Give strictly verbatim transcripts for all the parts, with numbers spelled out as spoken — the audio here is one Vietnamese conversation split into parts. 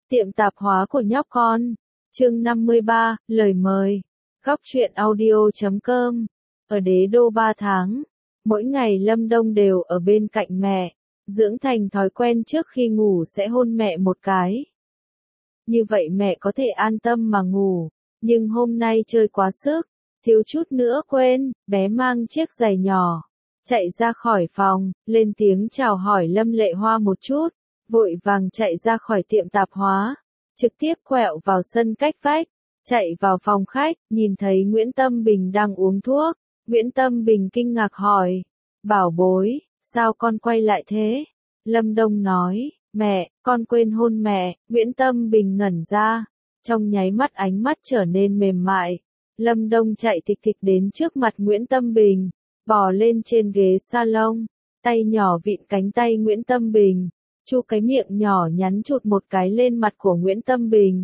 Tiệm tạp hóa của nhóc con. Chương năm mươi ba, lời mời. Góc truyện audio chấm com. Ở đế đô ba tháng, mỗi ngày Lâm Đông đều ở bên cạnh mẹ, dưỡng thành thói quen trước khi ngủ sẽ hôn mẹ một cái. Như vậy mẹ có thể an tâm mà ngủ, nhưng hôm nay chơi quá sức, thiếu chút nữa quên, bé mang chiếc giày nhỏ, chạy ra khỏi phòng, lên tiếng chào hỏi Lâm Lệ Hoa một chút, vội vàng chạy ra khỏi tiệm tạp hóa, trực tiếp quẹo vào sân cách vách, chạy vào phòng khách, nhìn thấy Nguyễn Tâm Bình đang uống thuốc. Nguyễn Tâm Bình kinh ngạc hỏi, bảo bối, sao con quay lại thế? Lâm Đông nói, mẹ, con quên hôn mẹ. Nguyễn Tâm Bình ngẩn ra, trong nháy mắt ánh mắt trở nên mềm mại. Lâm Đông chạy thịch thịch đến trước mặt Nguyễn Tâm Bình, bò lên trên ghế salon, tay nhỏ vịn cánh tay Nguyễn Tâm Bình, chu cái miệng nhỏ nhắn chụt một cái lên mặt của Nguyễn Tâm Bình.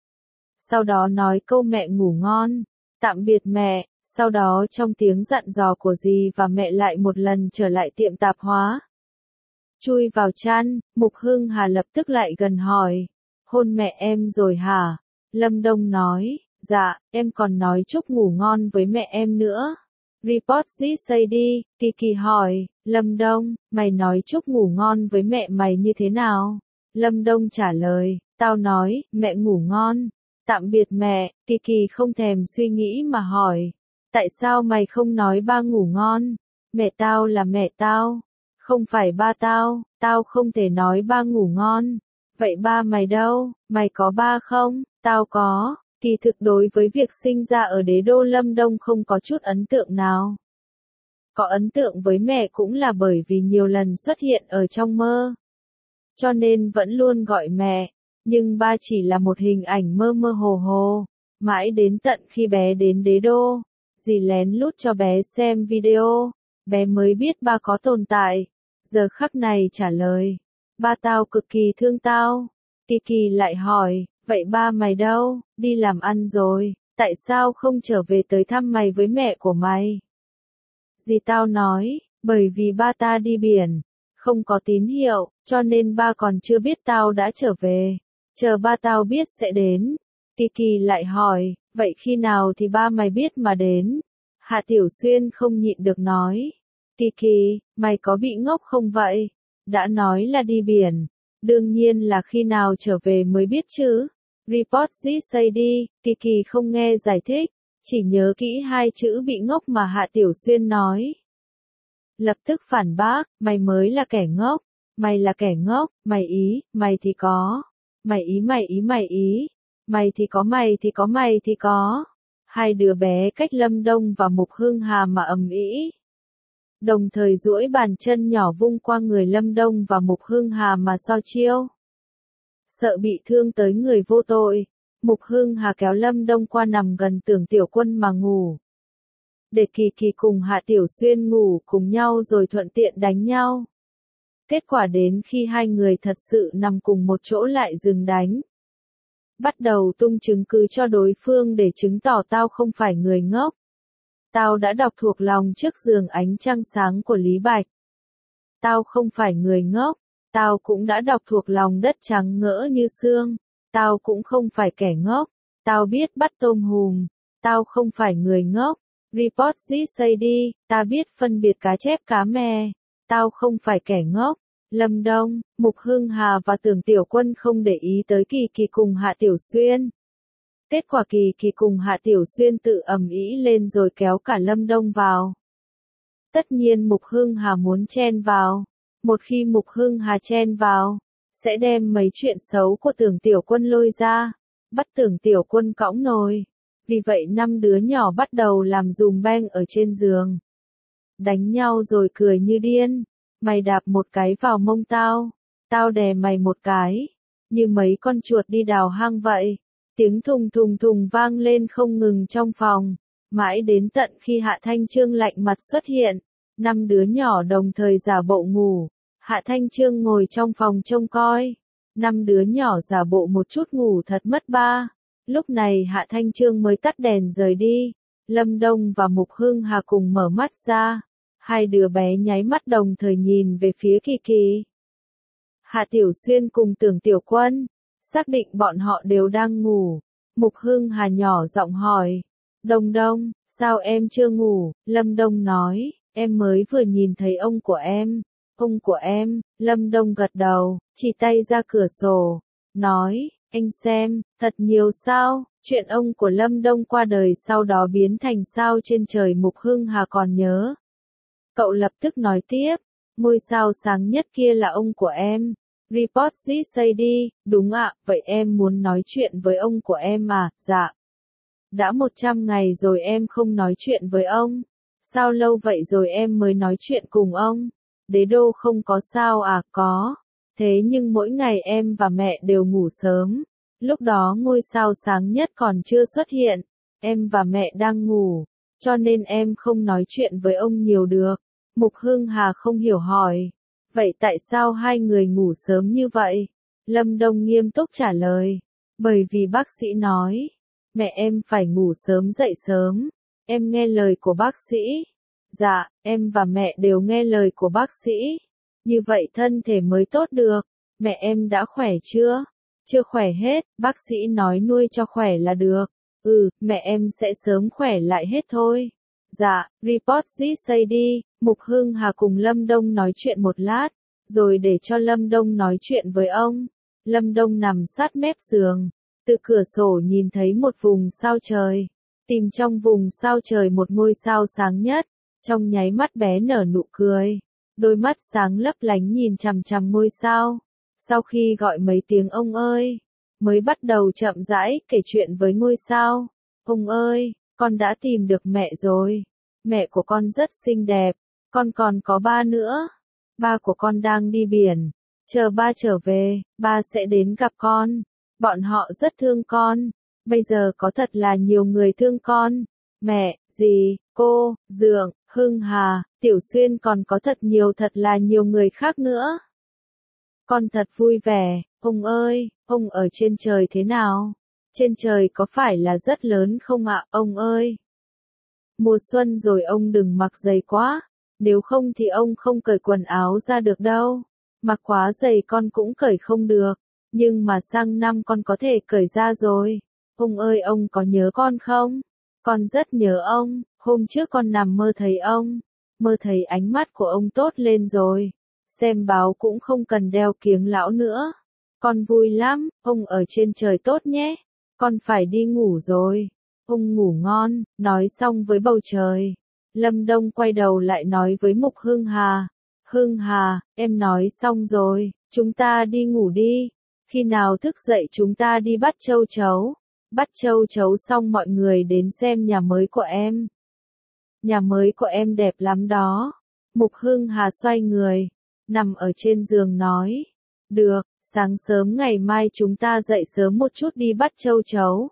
Sau đó nói câu mẹ ngủ ngon, tạm biệt mẹ. Sau đó trong tiếng dặn dò của dì và mẹ lại một lần trở lại tiệm tạp hóa. Chui vào chăn, Mục Hưng Hà lập tức lại gần hỏi, hôn mẹ em rồi hả? Lâm Đông nói, dạ, em còn nói chúc ngủ ngon với mẹ em nữa. Report gì say đi, Kiki hỏi, Lâm Đông, mày nói chúc ngủ ngon với mẹ mày như thế nào? Lâm Đông trả lời, tao nói, mẹ ngủ ngon, tạm biệt mẹ. Kiki không thèm suy nghĩ mà hỏi, tại sao mày không nói ba ngủ ngon? Mẹ tao là mẹ tao, không phải ba tao, tao không thể nói ba ngủ ngon. Vậy ba mày đâu, mày có ba không? Tao có. Kỳ thực đối với việc sinh ra ở đế đô Lâm Đông không có chút ấn tượng nào. Có ấn tượng với mẹ cũng là bởi vì nhiều lần xuất hiện ở trong mơ. Cho nên vẫn luôn gọi mẹ, nhưng ba chỉ là một hình ảnh mơ mơ hồ hồ. Mãi đến tận khi bé đến đế đô, dì lén lút cho bé xem video, bé mới biết ba có tồn tại. Giờ khắc này trả lời, ba tao cực kỳ thương tao. Kiki lại hỏi, vậy ba mày đâu, đi làm ăn rồi, tại sao không trở về tới thăm mày với mẹ của mày? Dì tao nói, bởi vì ba ta đi biển, không có tín hiệu, cho nên ba còn chưa biết tao đã trở về, chờ ba tao biết sẽ đến. Kiki lại hỏi, vậy khi nào thì ba mày biết mà đến? Hạ Tiểu Xuyên không nhịn được nói, Kiki, mày có bị ngốc không vậy? Đã nói là đi biển, đương nhiên là khi nào trở về mới biết chứ. Report gì say đi, Kiki không nghe giải thích, chỉ nhớ kỹ hai chữ bị ngốc mà Hạ Tiểu Xuyên nói. Lập tức phản bác, mày mới là kẻ ngốc, mày là kẻ ngốc, mày ý, mày thì có, mày ý mày ý mày ý, mày thì có mày thì có mày thì có. Hai đứa bé cách Lâm Đông và Mục Hưng Hà mà ầm ĩ. Đồng thời duỗi bàn chân nhỏ vung qua người Lâm Đông và Mục Hưng Hà mà so chiêu. Sợ bị thương tới người vô tội, Mục Hưng Hà kéo Lâm Đông qua nằm gần Tưởng Tiểu Quân mà ngủ. Để Kỳ Kỳ cùng Hạ Tiểu Xuyên ngủ cùng nhau rồi thuận tiện đánh nhau. Kết quả đến khi hai người thật sự nằm cùng một chỗ lại dừng đánh. Bắt đầu tung chứng cứ cho đối phương để chứng tỏ tao không phải người ngốc. Tao đã đọc thuộc lòng trước giường ánh trăng sáng của Lý Bạch. Tao không phải người ngốc. Tao cũng đã đọc thuộc lòng đất trắng ngỡ như sương. Tao cũng không phải kẻ ngốc. Tao biết bắt tôm hùm. Tao không phải người ngốc. Report gì say đi, ta biết phân biệt cá chép cá mè. Tao không phải kẻ ngốc. Lâm Đông, Mục Hưng Hà và Tưởng Tiểu Quân không để ý tới Kỳ Kỳ cùng Hạ Tiểu Xuyên. Kết quả Kỳ Kỳ cùng Hạ Tiểu Xuyên tự ầm ĩ lên rồi kéo cả Lâm Đông vào. Tất nhiên Mục Hưng Hà muốn chen vào. Một khi Mục Hưng Hà chen vào, sẽ đem mấy chuyện xấu của Tưởng Tiểu Quân lôi ra, bắt Tưởng Tiểu Quân cõng nồi. Vì vậy năm đứa nhỏ bắt đầu làm dùm beng ở trên giường. Đánh nhau rồi cười như điên. Mày đạp một cái vào mông tao, tao đè mày một cái, như mấy con chuột đi đào hang vậy. Tiếng thùng thùng thùng vang lên không ngừng trong phòng, mãi đến tận khi Hạ Thanh Trương lạnh mặt xuất hiện, năm đứa nhỏ đồng thời giả bộ ngủ. Hạ Thanh Trương ngồi trong phòng trông coi, năm đứa nhỏ giả bộ một chút ngủ thật mất ba. Lúc này Hạ Thanh Trương mới tắt đèn rời đi. Lâm Đông và Mục Hưng Hà cùng mở mắt ra. Hai đứa bé nháy mắt đồng thời nhìn về phía Kỳ Kỳ. Hạ Tiểu Xuyên cùng Tưởng Tiểu Quân, xác định bọn họ đều đang ngủ. Mục Hưng Hà nhỏ giọng hỏi. Đông Đông, sao em chưa ngủ? Lâm Đông nói, em mới vừa nhìn thấy ông của em. Ông của em, Lâm Đông gật đầu, chỉ tay ra cửa sổ, nói, anh xem, thật nhiều sao, chuyện ông của Lâm Đông qua đời sau đó biến thành sao trên trời. Mục Hưng Hà còn nhớ. Cậu lập tức nói tiếp, ngôi sao sáng nhất kia là ông của em. Report dĩ say đi, đúng ạ, vậy em muốn nói chuyện với ông của em à, dạ. Đã một trăm ngày rồi em không nói chuyện với ông. Sao lâu vậy rồi em mới nói chuyện cùng ông? Đế đô không có sao à, có. Thế nhưng mỗi ngày em và mẹ đều ngủ sớm. Lúc đó ngôi sao sáng nhất còn chưa xuất hiện. Em và mẹ đang ngủ. Cho nên em không nói chuyện với ông nhiều được. Mục Hưng Hà không hiểu hỏi. Vậy tại sao hai người ngủ sớm như vậy? Lâm Đông nghiêm túc trả lời. Bởi vì bác sĩ nói. Mẹ em phải ngủ sớm dậy sớm. Em nghe lời của bác sĩ. Dạ, em và mẹ đều nghe lời của bác sĩ. Như vậy thân thể mới tốt được. Mẹ em đã khỏe chưa? Chưa khỏe hết, bác sĩ nói nuôi cho khỏe là được. Ừ, mẹ em sẽ sớm khỏe lại hết thôi. Dạ, report dĩ say đi. Mục Hưng Hà cùng Lâm Đông nói chuyện một lát, rồi để cho Lâm Đông nói chuyện với ông. Lâm Đông nằm sát mép giường, từ cửa sổ nhìn thấy một vùng sao trời. Tìm trong vùng sao trời một ngôi sao sáng nhất, trong nháy mắt bé nở nụ cười. Đôi mắt sáng lấp lánh nhìn chằm chằm ngôi sao. Sau khi gọi mấy tiếng ông ơi, mới bắt đầu chậm rãi kể chuyện với ngôi sao. Ông ơi, con đã tìm được mẹ rồi. Mẹ của con rất xinh đẹp. Con còn có ba nữa. Ba của con đang đi biển. Chờ ba trở về, ba sẽ đến gặp con. Bọn họ rất thương con. Bây giờ có thật là nhiều người thương con. Mẹ, dì, cô, Dượng, Hưng Hà, Tiểu Xuyên còn có thật nhiều thật là nhiều người khác nữa. Con thật vui vẻ. Ông ơi, ông ở trên trời thế nào? Trên trời có phải là rất lớn không ạ, ông ơi? Mùa xuân rồi ông đừng mặc dày quá. Nếu không thì ông không cởi quần áo ra được đâu. Mặc quá dày con cũng cởi không được. Nhưng mà sang năm con có thể cởi ra rồi. Ông ơi, ông có nhớ con không? Con rất nhớ ông. Hôm trước con nằm mơ thấy ông. Mơ thấy ánh mắt của ông tốt lên rồi. Xem báo cũng không cần đeo kiếng lão nữa. Con vui lắm. Ông ở trên trời tốt nhé. Con phải đi ngủ rồi. Ông ngủ ngon. Nói xong với bầu trời, Lâm Đông quay đầu lại nói với Mục Hưng Hà. Hưng Hà, em nói xong rồi, chúng ta đi ngủ đi. Khi nào thức dậy chúng ta đi bắt châu chấu. Bắt châu chấu xong mọi người đến xem nhà mới của em. Nhà mới của em đẹp lắm đó. Mục Hưng Hà xoay người, nằm ở trên giường nói. Được, sáng sớm ngày mai chúng ta dậy sớm một chút đi bắt châu chấu.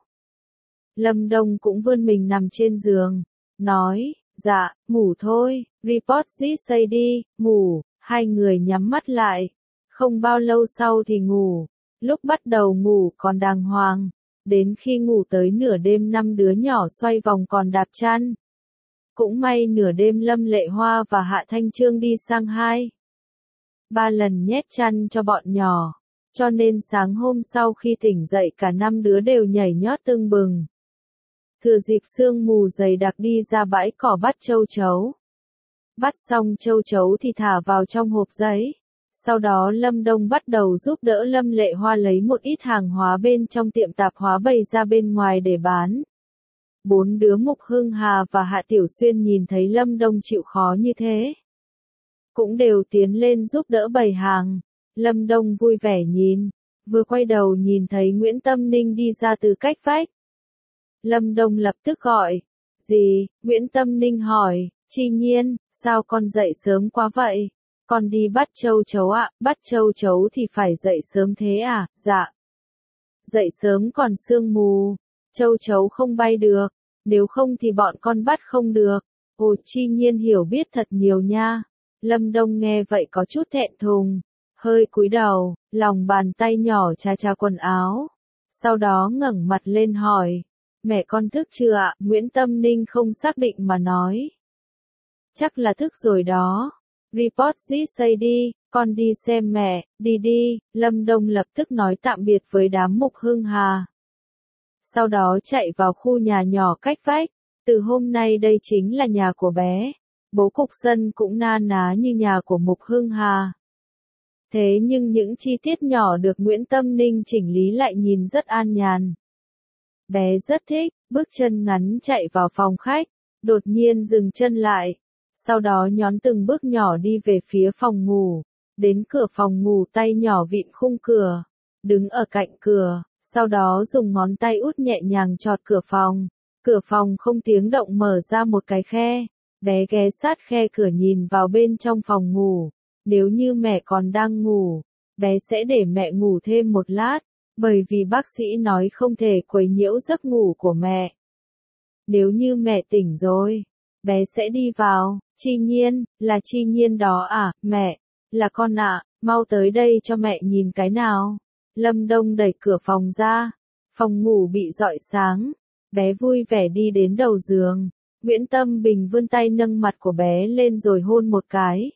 Lâm Đông cũng vươn mình nằm trên giường, nói. Dạ, ngủ thôi, report dĩ say đi, ngủ. Hai người nhắm mắt lại. Không bao lâu sau thì ngủ. Lúc bắt đầu ngủ còn đàng hoàng. Đến khi ngủ tới nửa đêm năm đứa nhỏ xoay vòng còn đạp chăn. Cũng may nửa đêm Lâm Lệ Hoa và Hạ Thanh Trương đi sang hai ba lần nhét chăn cho bọn nhỏ. Cho nên sáng hôm sau khi tỉnh dậy cả năm đứa đều nhảy nhót tưng bừng. Thừa dịp sương mù dày đặc đi ra bãi cỏ bắt châu chấu. Bắt xong châu chấu thì thả vào trong hộp giấy. Sau đó Lâm Đông bắt đầu giúp đỡ Lâm Lệ Hoa lấy một ít hàng hóa bên trong tiệm tạp hóa bày ra bên ngoài để bán. Bốn đứa Mục Hưng Hà và Hạ Tiểu Xuyên nhìn thấy Lâm Đông chịu khó như thế, cũng đều tiến lên giúp đỡ bày hàng. Lâm Đông vui vẻ nhìn, vừa quay đầu nhìn thấy Nguyễn Tâm Ninh đi ra từ cách vách. Lâm Đông lập tức gọi. Gì? Nguyễn Tâm Ninh hỏi. Chi Nhiên, sao con dậy sớm quá vậy? Con đi bắt châu chấu ạ. Bắt châu chấu thì phải dậy sớm thế à? Dạ. Dậy sớm còn sương mù, châu chấu không bay được, nếu không thì bọn con bắt không được. Ồ, Chi Nhiên hiểu biết thật nhiều nha. Lâm Đông nghe vậy có chút thẹn thùng, hơi cúi đầu, lòng bàn tay nhỏ chà chà quần áo. Sau đó ngẩng mặt lên hỏi. Mẹ con thức chưa ạ? Nguyễn Tâm Ninh không xác định mà nói. Chắc là thức rồi đó. Report dít say đi, con đi xem mẹ, đi đi, Lâm Đông lập tức nói tạm biệt với đám Mục Hưng Hà. Sau đó chạy vào khu nhà nhỏ cách vách, từ hôm nay đây chính là nhà của bé, bố cục sân cũng na ná như nhà của Mục Hưng Hà. Thế nhưng những chi tiết nhỏ được Nguyễn Tâm Ninh chỉnh lý lại nhìn rất an nhàn. Bé rất thích, bước chân ngắn chạy vào phòng khách, đột nhiên dừng chân lại, sau đó nhón từng bước nhỏ đi về phía phòng ngủ, đến cửa phòng ngủ tay nhỏ vịn khung cửa, đứng ở cạnh cửa, sau đó dùng ngón tay út nhẹ nhàng chọt cửa phòng, cửa phòng không tiếng động mở ra một cái khe, bé ghé sát khe cửa nhìn vào bên trong phòng ngủ, nếu như mẹ còn đang ngủ, bé sẽ để mẹ ngủ thêm một lát, bởi vì bác sĩ nói không thể quấy nhiễu giấc ngủ của mẹ. Nếu như mẹ tỉnh rồi, bé sẽ đi vào. Chi Nhiên, là Chi Nhiên đó à, mẹ, là con ạ, mau tới đây cho mẹ nhìn cái nào. Lâm Đông đẩy cửa phòng ra, phòng ngủ bị rọi sáng, bé vui vẻ đi đến đầu giường, Nguyễn Tâm Bình vươn tay nâng mặt của bé lên rồi hôn một cái.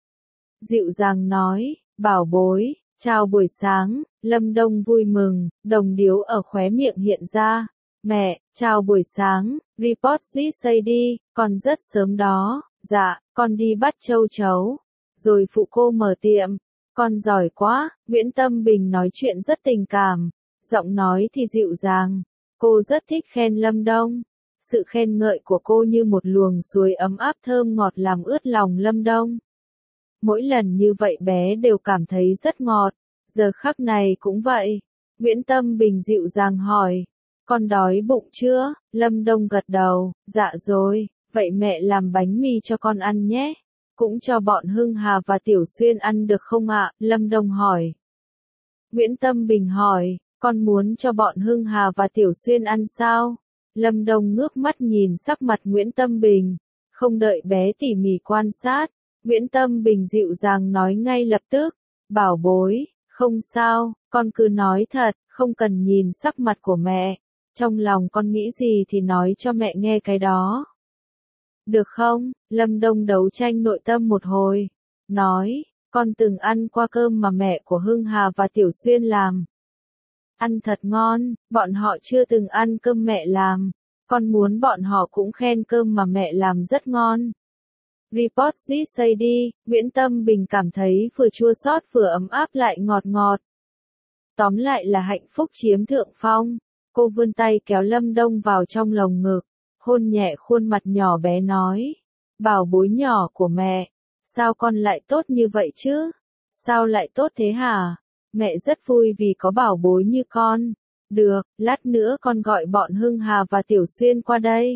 Dịu dàng nói, bảo bối, chào buổi sáng, Lâm Đông vui mừng, đồng điếu ở khóe miệng hiện ra. Mẹ, chào buổi sáng, report dít say đi, con rất sớm đó, dạ, con đi bắt châu chấu, rồi phụ cô mở tiệm, con giỏi quá, Nguyễn Tâm Bình nói chuyện rất tình cảm, giọng nói thì dịu dàng, cô rất thích khen Lâm Đông, sự khen ngợi của cô như một luồng suối ấm áp thơm ngọt làm ướt lòng Lâm Đông. Mỗi lần như vậy bé đều cảm thấy rất ngọt, giờ khắc này cũng vậy, Nguyễn Tâm Bình dịu dàng hỏi. Con đói bụng chưa? Lâm Đông gật đầu, dạ rồi, vậy mẹ làm bánh mì cho con ăn nhé. Cũng cho bọn Hưng Hà và Tiểu Xuyên ăn được không ạ? Lâm Đông hỏi. Nguyễn Tâm Bình hỏi, con muốn cho bọn Hưng Hà và Tiểu Xuyên ăn sao? Lâm Đông ngước mắt nhìn sắc mặt Nguyễn Tâm Bình, không đợi bé tỉ mỉ quan sát. Nguyễn Tâm Bình dịu dàng nói ngay lập tức, bảo bối, không sao, con cứ nói thật, không cần nhìn sắc mặt của mẹ. Trong lòng con nghĩ gì thì nói cho mẹ nghe cái đó. Được không? Lâm Đông đấu tranh nội tâm một hồi. Nói, con từng ăn qua cơm mà mẹ của Hưng Hà và Tiểu Xuyên làm. Ăn thật ngon, bọn họ chưa từng ăn cơm mẹ làm. Con muốn bọn họ cũng khen cơm mà mẹ làm rất ngon. Report dít say đi, Nguyễn Tâm Bình cảm thấy vừa chua xót vừa ấm áp lại ngọt ngọt. Tóm lại là hạnh phúc chiếm thượng phong. Cô vươn tay kéo Lâm Đông vào trong lồng ngực, hôn nhẹ khuôn mặt nhỏ bé nói, bảo bối nhỏ của mẹ, sao con lại tốt như vậy chứ? Sao lại tốt thế hả? Mẹ rất vui vì có bảo bối như con. Được, lát nữa con gọi bọn Hưng Hà và Tiểu Xuyên qua đây.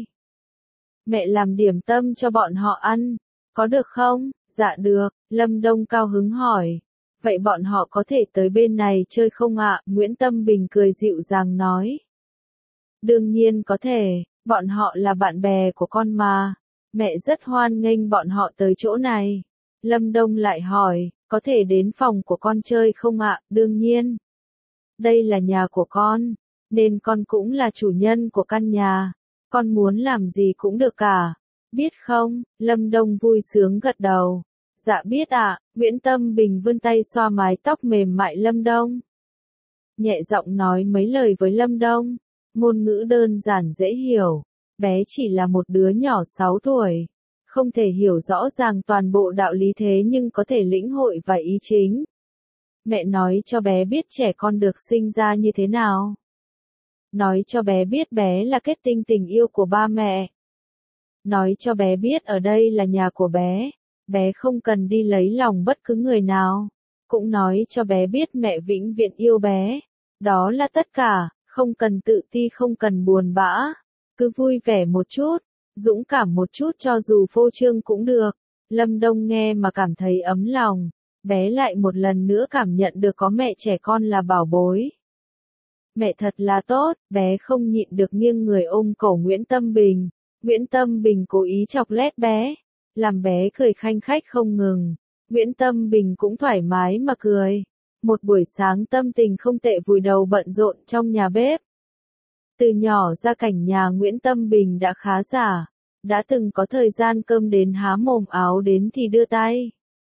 Mẹ làm điểm tâm cho bọn họ ăn, có được không? Dạ được, Lâm Đông cao hứng hỏi. Vậy bọn họ có thể tới bên này chơi không ạ? Nguyễn Tâm Bình cười dịu dàng nói. Đương nhiên có thể, bọn họ là bạn bè của con mà. Mẹ rất hoan nghênh bọn họ tới chỗ này. Lâm Đông lại hỏi, có thể đến phòng của con chơi không ạ? Đương nhiên. Đây là nhà của con, nên con cũng là chủ nhân của căn nhà. Con muốn làm gì cũng được cả. Biết không? Lâm Đông vui sướng gật đầu. Dạ biết ạ, Nguyễn Tâm Bình vươn tay xoa mái tóc mềm mại Lâm Đông. Nhẹ giọng nói mấy lời với Lâm Đông. Ngôn ngữ đơn giản dễ hiểu, bé chỉ là một đứa nhỏ sáu tuổi, không thể hiểu rõ ràng toàn bộ đạo lý thế nhưng có thể lĩnh hội và ý chính. Mẹ nói cho bé biết trẻ con được sinh ra như thế nào. Nói cho bé biết bé là kết tinh tình yêu của ba mẹ. Nói cho bé biết ở đây là nhà của bé, bé không cần đi lấy lòng bất cứ người nào. Cũng nói cho bé biết mẹ vĩnh viễn yêu bé. Đó là tất cả. Không cần tự ti, không cần buồn bã, cứ vui vẻ một chút, dũng cảm một chút cho dù phô trương cũng được. Lâm Đông nghe mà cảm thấy ấm lòng, bé lại một lần nữa cảm nhận được có mẹ trẻ con là bảo bối. Mẹ thật là tốt, bé không nhịn được nghiêng người ôm cổ Nguyễn Tâm Bình. Nguyễn Tâm Bình cố ý chọc lét bé, làm bé cười khanh khách không ngừng. Nguyễn Tâm Bình cũng thoải mái mà cười. Một buổi sáng tâm tình không tệ vùi đầu bận rộn trong nhà bếp. Từ nhỏ ra cảnh nhà Nguyễn Tâm Bình đã khá giả, đã từng có thời gian cơm đến há mồm áo đến thì đưa tay.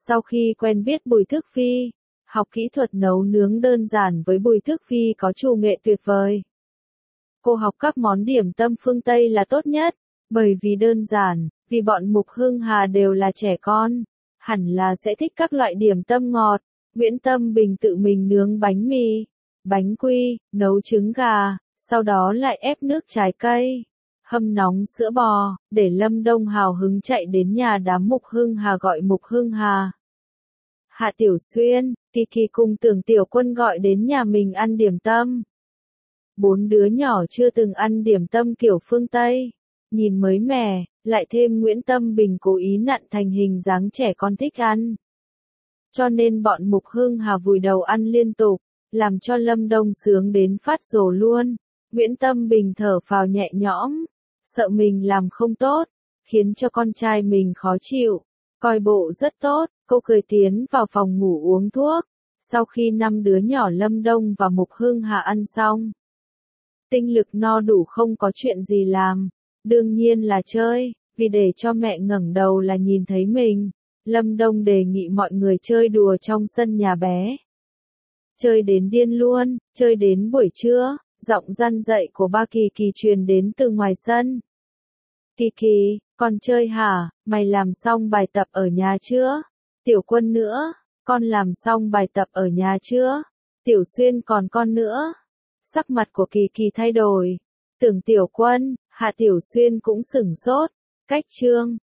Sau khi quen biết Bùi Thức Phi, học kỹ thuật nấu nướng đơn giản với Bùi Thức Phi có chủ nghệ tuyệt vời. Cô học các món điểm tâm phương Tây là tốt nhất, bởi vì đơn giản, vì bọn Mục Hưng Hà đều là trẻ con, hẳn là sẽ thích các loại điểm tâm ngọt. Nguyễn Tâm Bình tự mình nướng bánh mì, bánh quy, nấu trứng gà, sau đó lại ép nước trái cây, hâm nóng sữa bò, để Lâm Đông hào hứng chạy đến nhà đám Mục Hưng Hà gọi Mục Hưng Hà. Hạ Tiểu Xuyên, Kỳ Kỳ cùng Tưởng Tiểu Quân gọi đến nhà mình ăn điểm tâm. Bốn đứa nhỏ chưa từng ăn điểm tâm kiểu phương Tây, nhìn mới mẻ, lại thêm Nguyễn Tâm Bình cố ý nặn thành hình dáng trẻ con thích ăn. Cho nên bọn Mục Hưng Hà vùi đầu ăn liên tục, làm cho Lâm Đông sướng đến phát rồ luôn. Nguyễn Tâm Bình thở phào nhẹ nhõm, sợ mình làm không tốt, khiến cho con trai mình khó chịu, coi bộ rất tốt, cô cười tiến vào phòng ngủ uống thuốc. Sau khi năm đứa nhỏ Lâm Đông và Mục Hưng Hà ăn xong, tinh lực no đủ không có chuyện gì làm, đương nhiên là chơi, vì để cho mẹ ngẩng đầu là nhìn thấy mình. Lâm Đông đề nghị mọi người chơi đùa trong sân nhà bé. Chơi đến điên luôn, chơi đến buổi trưa, giọng răn dậy của ba Kỳ Kỳ truyền đến từ ngoài sân. Kỳ Kỳ, con chơi hả, mày làm xong bài tập ở nhà chưa? Tiểu Quân nữa, con làm xong bài tập ở nhà chưa? Tiểu Xuyên còn con nữa. Sắc mặt của Kỳ Kỳ thay đổi. Tưởng Tiểu Quân, Hạ Tiểu Xuyên cũng sửng sốt. Cách chương